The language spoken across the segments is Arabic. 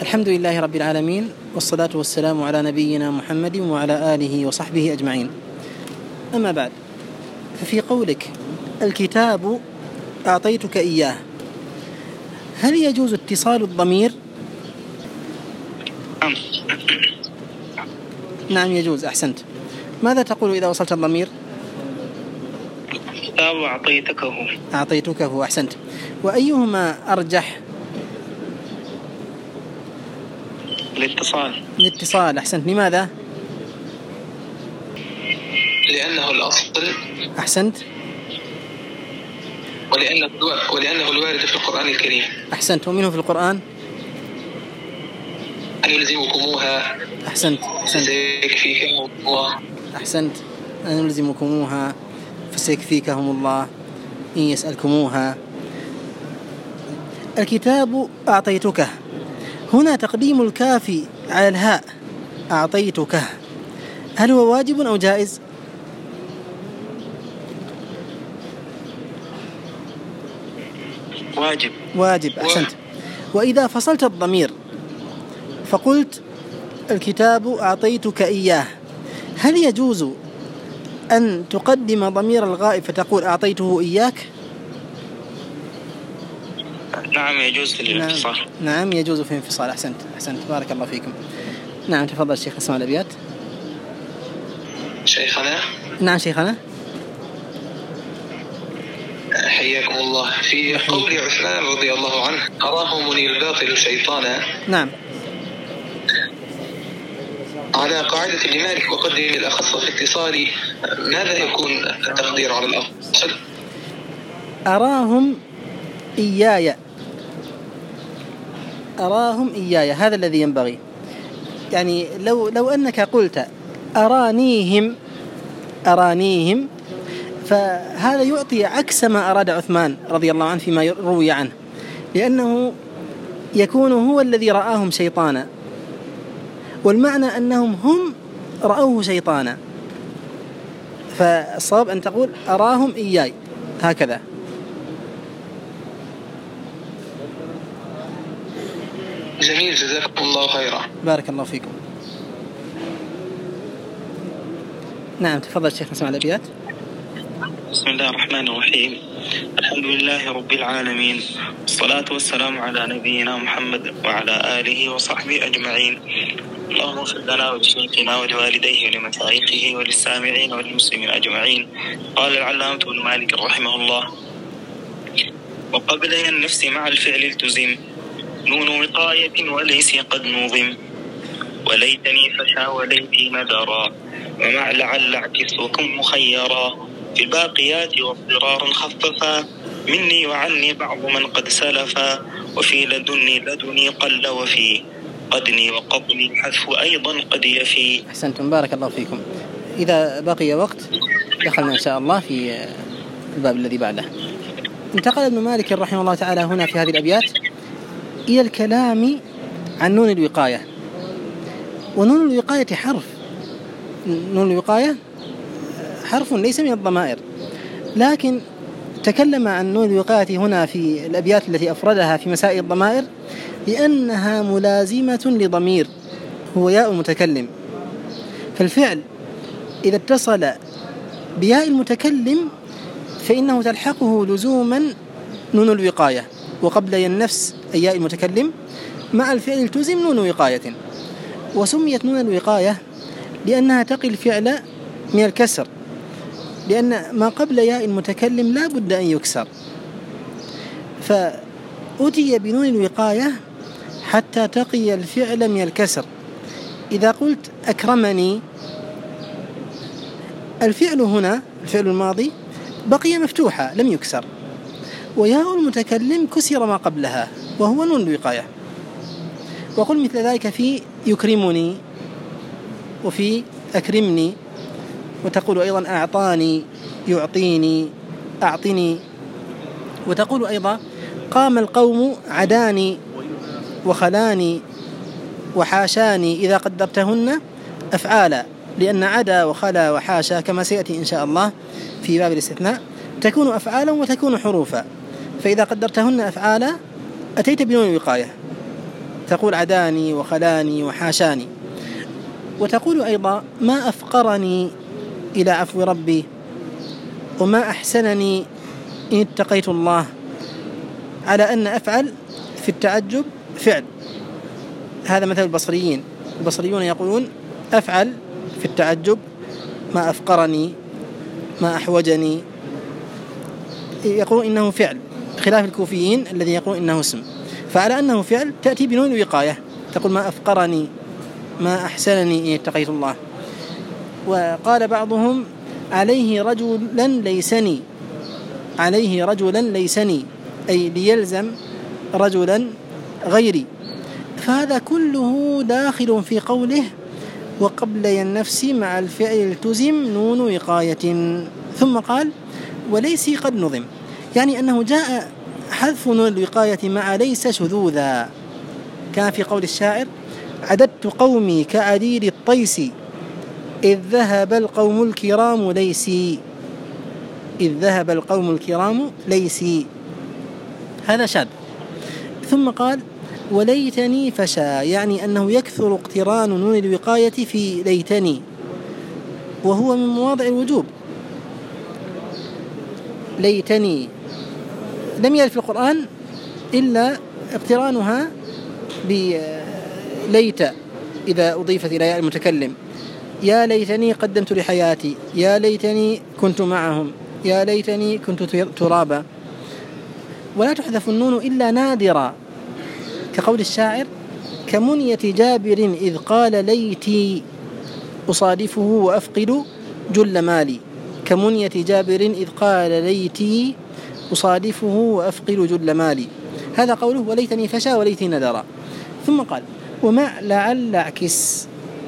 الحمد لله رب العالمين، والصلاة والسلام على نبينا محمد وعلى آله وصحبه أجمعين. أما بعد، ففي قولك الكتاب أعطيتك إياه، هل يجوز اتصال الضمير؟ نعم يجوز. أحسنت. ماذا تقول إذا وصلت الضمير؟ الكتاب أعطيتكه. أحسنت. وأيهما أرجح؟ الاتصال. أحسنت. لماذا؟ لأنه الأصل. أحسنت. ولأنه الوارد في القرآن الكريم. أحسنت. ومنه في القرآن؟ أن يلزمكموها. أحسنت. فسيكفيكهم الله. أحسنت. أن يلزمكموها فسيكفيكهم الله إن يسألكموها. الكتاب أعطيتك، هنا تقديم الكاف على الهاء، أعطيتك، هل هو واجب أو جائز؟ واجب. أحسنت. وإذا فصلت الضمير فقلت الكتاب أعطيتك إياه، هل يجوز أن تقدم ضمير الغائب فتقول أعطيته إياك؟ نعم يجوز في الانفصال. نعم يجوز في الانفصال. أحسنت. بارك الله فيكم. نعم تفضل شيخ، اسمع الأبيات. شيخنا. نعم شيخنا. حياكم الله. في قول عثمان رضي الله عنه أراهمني الباطل شيطانا. نعم. على قاعدة لمالك وقدم الأخص في اتصالي، ماذا يكون التقدير على الأصل؟ أراهم إياي، هذا الذي ينبغي. يعني لو أنك قلت أرانيهم فهذا يعطي عكس ما أراد عثمان رضي الله عنه فيما روي عنه، لأنه يكون هو الذي رآهم شيطانا، والمعنى أنهم هم رأوه شيطانا، فالصواب أن تقول أراهم إياي هكذا. جميل، جزاكم الله خيرا. بارك الله فيكم. نعم تفضل شيخ، نسمع الأبيات. بسم الله الرحمن الرحيم. الحمد لله رب العالمين، والصلاة والسلام على نبينا محمد وعلى آله وصحبه أجمعين. اللهم اغفر لنا ولشيخنا ولوالديه ولمشايخه وللسامعين وللمسلمين أجمعين. قال العلامة ابن مالك رحمه الله: وقبل النفس مع الفعل التزم نون وقاية وليس قد نظم، وليتني فشا وليتي مدرا، ومع لعل اعكس وكن مخيرا، في الباقيات واضطرارا خففا، مني وعني بعض من قد سلفا، وفي لدني قل، وفي قدني وقبلي الحذف أيضا قد يفي. أحسنتم، بارك الله فيكم. إذا بقي وقت دخلنا إن شاء الله في الباب الذي بعده. انتقل ابن مالك رحمه الله تعالى هنا في هذه الأبيات إلى الكلام عن نون الوقاية. ونون الوقاية حرف، نون الوقاية حرف ليس من الضمائر، لكن تكلم عن نون الوقاية هنا في الأبيات التي أفردها في مسائل الضمائر لأنها ملازمة لضمير هو ياء المتكلم، فالفعل إذا اتصل بياء المتكلم فإنه تلحقه لزوما نون الوقاية، وقبل النفس أي ياء المتكلم مع الفعل التزم نون وقاية. وسميت نون الوقاية لأنها تقي الفعل من الكسر، لأن ما قبل ياء المتكلم لا بد أن يكسر، فأتي بنون الوقاية حتى تقي الفعل من الكسر. إذا قلت أكرمني، الفعل هنا الفعل الماضي بقي مفتوحا لم يكسر، وياء المتكلم كسر ما قبلها وهو نون الوقاية. وقل مثل ذلك في يكرمني وفي أكرمني، وتقول أيضا أعطاني، يعطيني، أعطني، وتقول أيضا قام القوم عداني وخلاني وحاشاني، إذا قدرتهن أفعالا، لأن عدا وخلا وحاشا كما سيأتي إن شاء الله في باب الاستثناء تكون أفعالا وتكون حروفا، فإذا قدرتهن أفعالا أتيت بنون الوقاية. تقول عداني وخلاني وحاشاني. وتقول أيضا ما أفقرني إلى عفو ربي وما أحسنني إن اتقيت الله، على أن أفعل في التعجب فعل. هذا مثل البصريين. البصريون يقولون أفعل في التعجب ما أفقرني ما أحوجني، يقولون إنه فعل، خلاف الكوفيين الذي يقولون إنه اسم. فعلى أنه فعل تأتي بنون الوقاية، تقول ما أفقرني ما أحسنني إن اتقيت الله. وقال بعضهم عليه رجلا ليسني، عليه رجلا ليسني، أي ليلزم رجلا غيري. فهذا كله داخل في قوله وقبل النفس مع الفعل التزم نون وقاية. ثم قال وليس قد نظم، يعني أنه جاء حذف نون الوقاية مع ليس شذوذا. كان في قول الشاعر عددت قومي كعديد الطيس إذ ذهب القوم الكرام ليسي، إذ ذهب القوم الكرام ليسي، هذا شاذ. ثم قال وليتني فشا، يعني أنه يكثر اقتران نون الوقاية في ليتني، وهو من مواضع الوجوب. ليتني لم يرد في القرآن إلا اقترانها بليت إذا أضيفت إلى ياء المتكلم، يا ليتني قدمت لحياتي، يا ليتني كنت معهم، يا ليتني كنت ترابا. ولا تحذف النون إلا نادرا، كقول الشاعر كمنية جابر إذ قال ليتي أصادفه وأفقد جل مالي، كمنية جابر إذ قال ليتي أصادفه وأفقد جل مالي. هذا قوله وليتني فشا وليتني ندرا. ثم قال ومع لعل اعكس،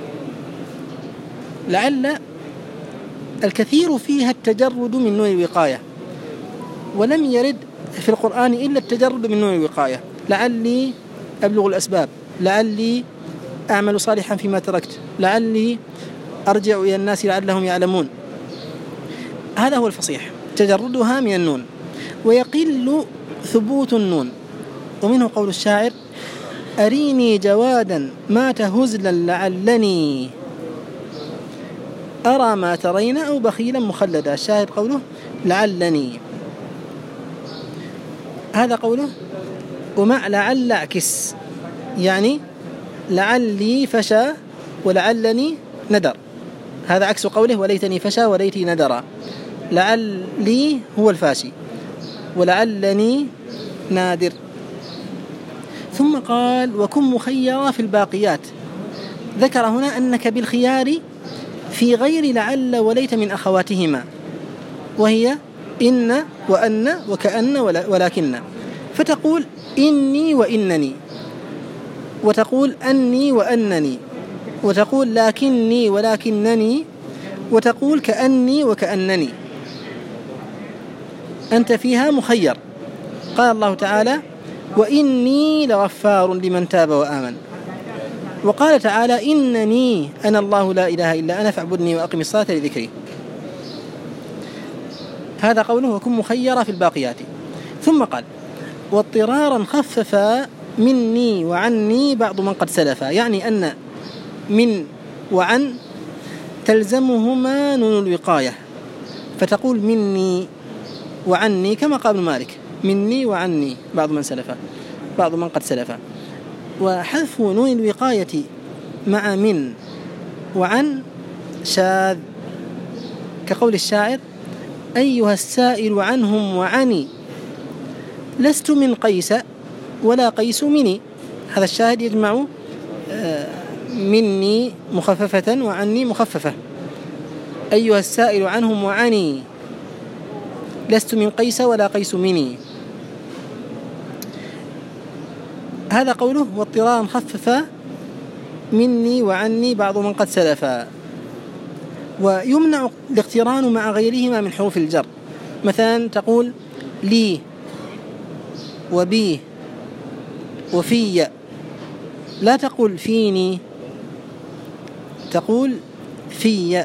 لعل الكثير فيها التجرد من نون الوقاية، ولم يرد في القرآن إلا التجرد من نون الوقاية. لعلي أبلغ الأسباب، لعلي أعمل صالحا فيما تركت، لعلي أرجع إلى الناس لعلهم يعلمون. هذا هو الفصيح، تجردها من النون. ويقل ثبوت النون، ومنه قول الشاعر أريني جوادا مات هزلا لعلني أرى ما ترين أو بخيلا مخلدا. الشاهد قوله لعلني، هذا قوله. ومع لعل اعكس، يعني لعلي فشا ولعلني ندر، هذا عكس قوله وليتني فشا وليتي ندرا. لعلي هو الفاشي ولعلني نادر. ثم قال وكن مخيرا في الباقيات. ذكر هنا أنك بالخيار في غير لعل وليت من أخواتهما، وهي إن وأن وكأن ولكن. فتقول إني وإنني، وتقول أني وأنني، وتقول لكني ولكنني، وتقول كأني وكأنني. أنت فيها مخير. قال الله تعالى وإني لغفار لمن تاب وآمن. وقال تعالى إنني أنا الله لا إله إلا أنا فاعبدني وأقم الصلاة لذكري. هذا قوله وكن مخيرا في الباقيات. ثم قال واضطرارا خفف مني وعني بعض من قد سلف، يعني أن من وعن تلزمهما نون الوقاية، فتقول مني وعني كما قال ابن مالك مني وعني بعض من سلف، بعض من قد سلف. وحذف نون الوقاية مع من وعن شاذ، كقول الشاعر أيها السائل عنهم وعني لست من قيس ولا قيس مني. هذا الشاهد يجمع مني مخففة وعني مخففة. أيها السائل عنهم وعني لست من قيس ولا قيس مني. هذا قوله واضطرارا خفف مني وعني بعض من قد سلفا. ويمنع الاقتران مع غيرهما من حروف الجر، مثلا تقول لي وبي وفي، لا تقول فيني، تقول في.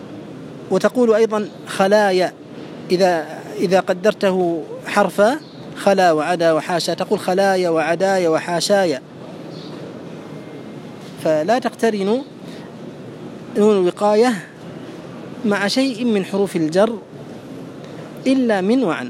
وتقول أيضا خلايا إذا قدرته حرفا خلا وعدا وحاشا، تقول خلايا وعدايا وحاشايا، فلا تقترن نون الوقاية مع شيء من حروف الجر إلا من وعن.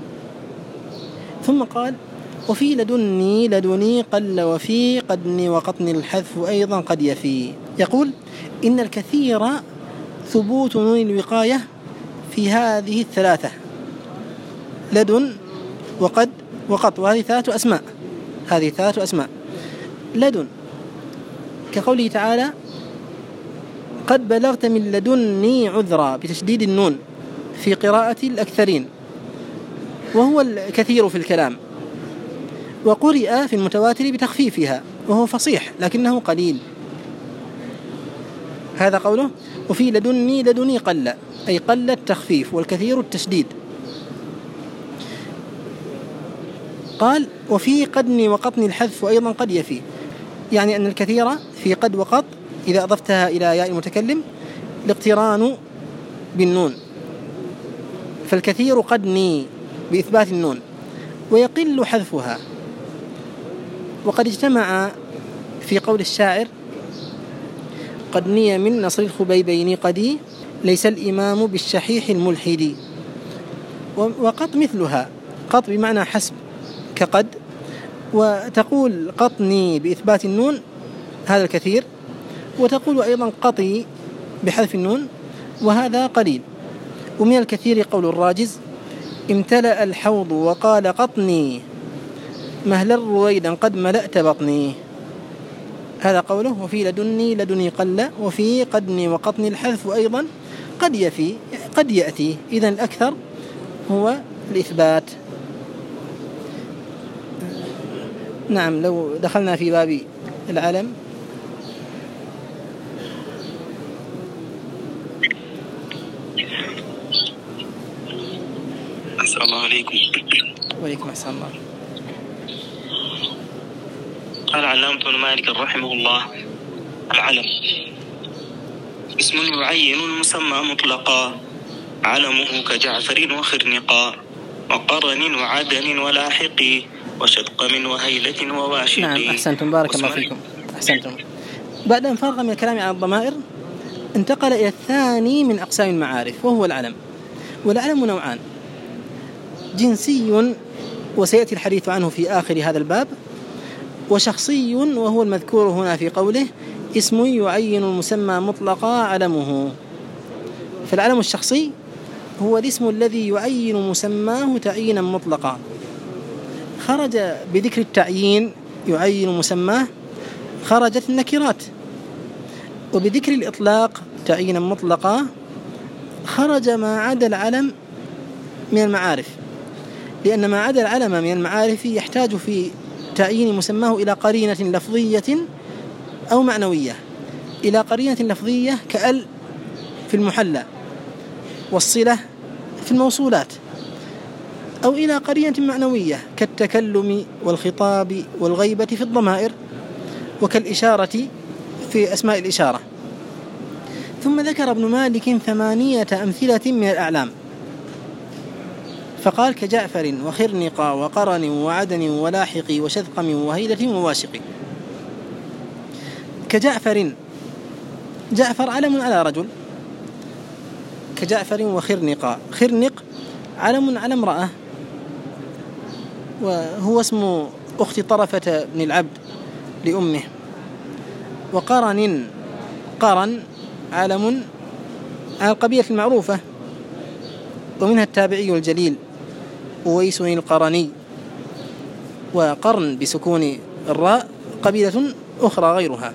ثم قال وفي لدني لدني قل وفي قدني وقطني الحذف أيضا قد يفي. يقول إن الكثير ثبوت نون الوقاية في هذه الثلاثة، لدن وقد وقط، وهذه ثلاثة أسماء، هذه ثلاثة أسماء. لدن كقوله تعالى قد بلغت من لدني عذرا بتشديد النون في قراءة الأكثرين، وهو الكثير في الكلام، وقرئ في المتواتر بتخفيفها وهو فصيح لكنه قليل. هذا قوله وفي لدني لدني قل، أي قل التخفيف، والكثير التشديد. قال وفي قدني وقطني الحذف أيضا قد يفي، يعني أن الكثير في قد وقط إذا أضفتها إلى ياء المتكلم الاقتران بالنون، فالكثير قدني بإثبات النون ويقل حذفها. وقد اجتمع في قول الشاعر قدني من نصر الخبيبين قدي ليس الإمام بالشحيح الملحد. وقط مثلها، قط بمعنى حسب كقد، وتقول قطني بإثبات النون هذا الكثير، وتقول أيضا قطي بحذف النون وهذا قليل. ومن الكثير قول الراجز امتلأ الحوض وقال قطني مهلا رويدا قد ملأت بطني. هذا قوله وفي لدني لدني قل وفي قدني وقطني الحذف أيضا قد يفي، قد يأتي. إذن الأكثر هو الإثبات. نعم، لو دخلنا في باب العلم السلام عليكم. وعليكم السلام. قال علامة ابن مالك رحمه الله العلم اسم يعين المسمى مطلقا، علمه كجعفر وخرنقا وقرن وعدن ولاحق وشدقم وهيلة وواشق. نعم، أحسنتم، بارك الله فيكم، أحسنتم. بعد أن فرغ من الكلام عن الضمائر انتقل إلى الثاني من أقسام المعارف وهو العلم. والعلم نوعان، جنسي وسيأتي الحديث عنه في آخر هذا الباب، وشخصي وهو المذكور هنا في قوله اسم يعين المسمى مطلقا علمه. فالعلم الشخصي هو الاسم الذي يعين مسماه تعيينا مطلقا، خرج بذكر التعيين يعين مسماه خرجت النكرات، وبذكر الإطلاق تعيينا مطلقا خرج ما عدا العلم من المعارف، لأن ما عدا العلم من المعارف يحتاج في تعيين مسماه إلى قرينة لفظية أو معنوية، إلى قرينة لفظية كأل في المحلى والصلة في الموصولات، أو إلى قرينة معنوية كالتكلم والخطاب والغيبة في الضمائر، وكالإشارة في أسماء الإشارة. ثم ذكر ابن مالك 8 أمثلة من الأعلام، فقال كجعفر وخرنقا وقرن وعدن ولاحق وشذقم وهيلة وواشق. كجعفر، جعفر علم على رجل كجعفر وخرنقا. خرنق علم على امرأة، وهو اسم أخت طرفة بن العبد لأمه. وقرن، قرن علم على القبيلة المعروفة، ومنها التابعي الجليل أويس القرني. وقرن بسكون الراء قبيلة أخرى غيرها.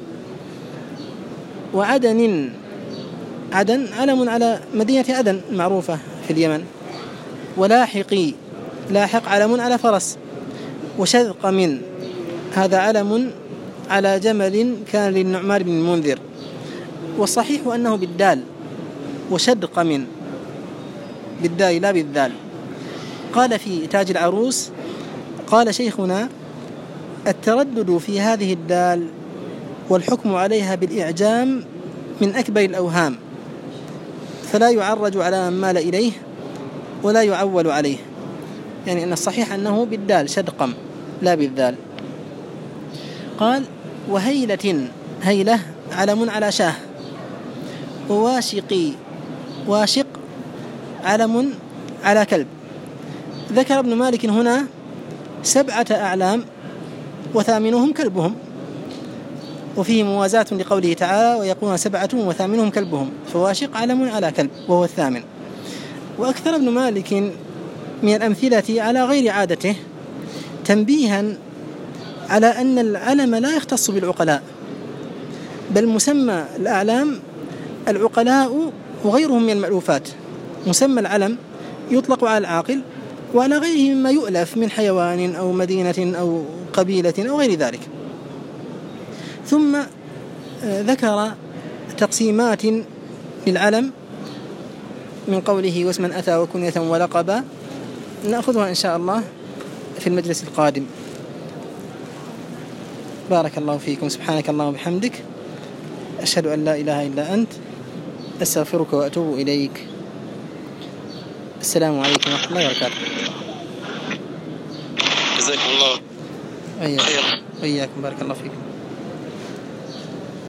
وعدن، عدن علم على مدينة عدن المعروفة في اليمن. ولاحقي، لاحق علم على فرس. وشذقم هذا علم على جمل كان للنعمان بن المنذر، والصحيح أنه بالدال، وشدقم بالدال لا بالذال. قال في تاج العروس، قال شيخنا التردد في هذه الدال والحكم عليها بالإعجام من أكبر الأوهام، فلا يعرج على من مال إليه ولا يعول عليه، يعني أن الصحيح أنه بالدال شدقم لا بالذال. قال وهيلة، هيلة علم على شاه، وواشقي، واشق علم على كلب. ذكر ابن مالك هنا 7 أعلام وثامنهم كلبهم، وفيه موازاة لقوله تعالى ويقولون 7 وثامنهم كلبهم، فواشق علم على كلب وهو الثامن. وأكثر ابن مالك من الأمثلة على غير عادته تنبيها على أن العلم لا يختص بالعقلاء، بل مسمى الأعلام العقلاء وغيرهم من المألوفات. مسمى العلم يطلق على العاقل وعلى غيره مما يؤلف من حيوان أو مدينة أو قبيلة أو غير ذلك. ثم ذكر تقسيمات للعلم من قوله واسما أتى وكنية ولقبا، نأخذها إن شاء الله في المجلس القادم. بارك الله فيكم، سبحانك اللهم وبحمدك، أشهد أن لا إله إلا أنت، أستغفرك وأتوب إليك. السلام عليكم ورحمة الله وبركاته. جزاكم الله خيرا. وإياكم، بارك الله فيكم.